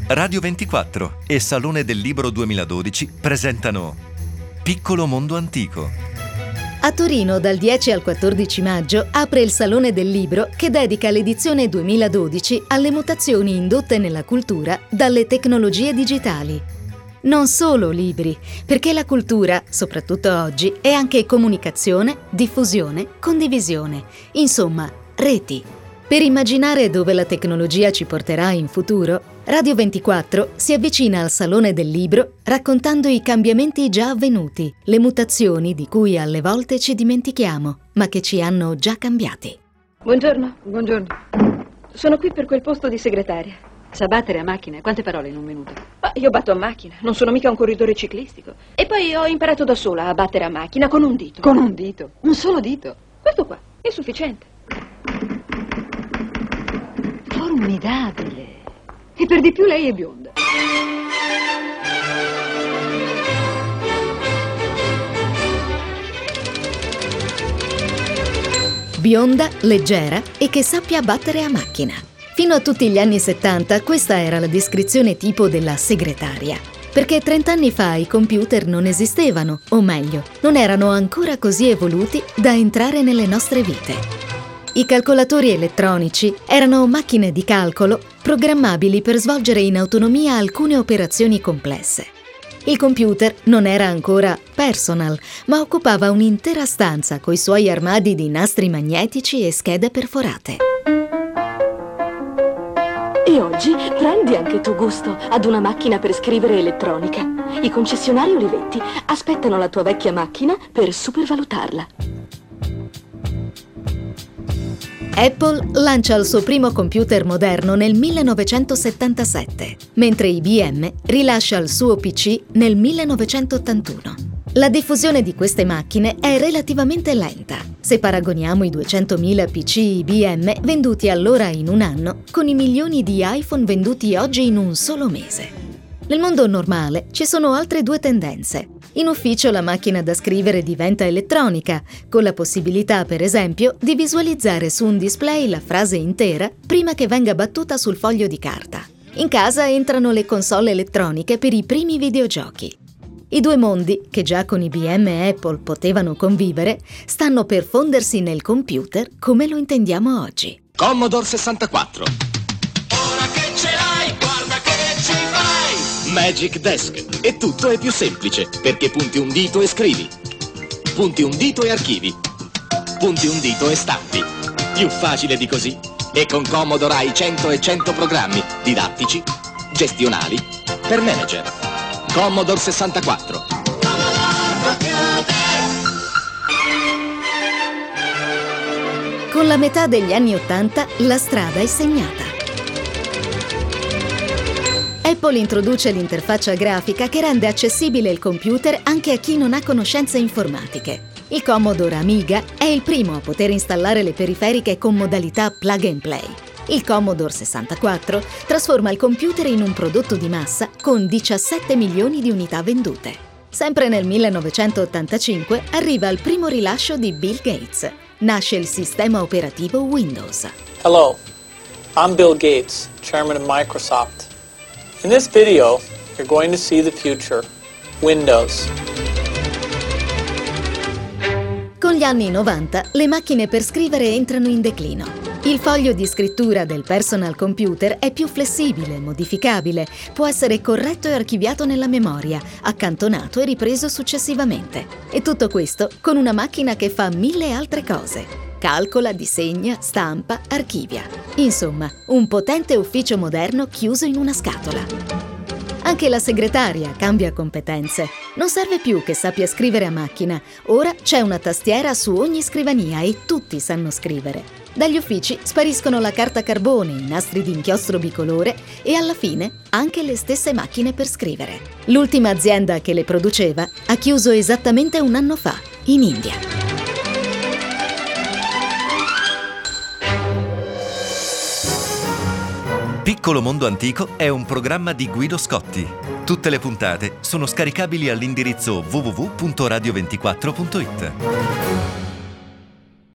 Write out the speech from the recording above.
Radio 24 e Salone del Libro 2012 presentano Piccolo Mondo Antico. A Torino dal 10 al 14 maggio apre il Salone del Libro che dedica l'edizione 2012 alle mutazioni indotte nella cultura dalle tecnologie digitali. Non solo libri, perché la cultura, soprattutto oggi, è anche comunicazione, diffusione, condivisione, insomma, reti. Per immaginare dove la tecnologia ci porterà in futuro, Radio 24 si avvicina al Salone del Libro raccontando i cambiamenti già avvenuti, le mutazioni di cui alle volte ci dimentichiamo, ma che ci hanno già cambiati. Buongiorno. Buongiorno. Sono qui per quel posto di segretaria. Sa battere a macchina? Quante parole in un minuto? Ma io batto a macchina, non sono mica un corridore ciclistico. E poi ho imparato da sola a battere a macchina con un dito. Con un dito? Un solo dito? Questo qua è sufficiente. Formidabile. E per di più lei è bionda. Bionda, leggera e che sappia battere a macchina. Fino a tutti gli anni 70 questa era la descrizione tipo della segretaria. Perché 30 anni fa i computer non esistevano, o meglio, non erano ancora così evoluti da entrare nelle nostre vite. I calcolatori elettronici erano macchine di calcolo programmabili per svolgere in autonomia alcune operazioni complesse. Il computer non era ancora personal, ma occupava un'intera stanza coi suoi armadi di nastri magnetici e schede perforate. E oggi prendi anche tu gusto ad una macchina per scrivere elettronica. I concessionari Olivetti aspettano la tua vecchia macchina per supervalutarla. Apple lancia il suo primo computer moderno nel 1977, mentre IBM rilascia il suo PC nel 1981. La diffusione di queste macchine è relativamente lenta, se paragoniamo i 200.000 PC IBM venduti allora in un anno con i milioni di iPhone venduti oggi in un solo mese. Nel mondo normale ci sono altre due tendenze. In ufficio la macchina da scrivere diventa elettronica, con la possibilità, per esempio, di visualizzare su un display la frase intera prima che venga battuta sul foglio di carta. In casa entrano le console elettroniche per i primi videogiochi. I due mondi, che già con IBM e Apple potevano convivere, stanno per fondersi nel computer come lo intendiamo oggi. Commodore 64. Ora che ce l'hai, guarda che ci fai! Magic Desk. E tutto è più semplice, perché punti un dito e scrivi. Punti un dito e archivi. Punti un dito e stampi. Più facile di così. E con Commodore hai 100 e 100 programmi didattici, gestionali, per manager. Commodore 64. Con la metà degli anni '80 la strada è segnata. Apple introduce l'interfaccia grafica che rende accessibile il computer anche a chi non ha conoscenze informatiche. Il Commodore Amiga è il primo a poter installare le periferiche con modalità plug and play. Il Commodore 64 trasforma il computer in un prodotto di massa con 17 milioni di unità vendute. Sempre nel 1985 arriva il primo rilascio di Bill Gates. Nasce il sistema operativo Windows. Hello, I'm Bill Gates, chairman of Microsoft. In this video, you're going to see the future, Windows. Con gli anni 90, le macchine per scrivere entrano in declino. Il foglio di scrittura del personal computer è più flessibile, modificabile, può essere corretto e archiviato nella memoria, accantonato e ripreso successivamente. E tutto questo con una macchina che fa 1000 altre cose. Calcola, disegna, stampa, archivia. Insomma, un potente ufficio moderno chiuso in una scatola. Anche la segretaria cambia competenze. Non serve più che sappia scrivere a macchina. Ora c'è una tastiera su ogni scrivania e tutti sanno scrivere. Dagli uffici spariscono la carta carbone, i nastri di inchiostro bicolore e alla fine anche le stesse macchine per scrivere. L'ultima azienda che le produceva ha chiuso esattamente un anno fa, in India. Piccolo Mondo Antico è un programma di Guido Scotti. Tutte le puntate sono scaricabili all'indirizzo www.radio24.it.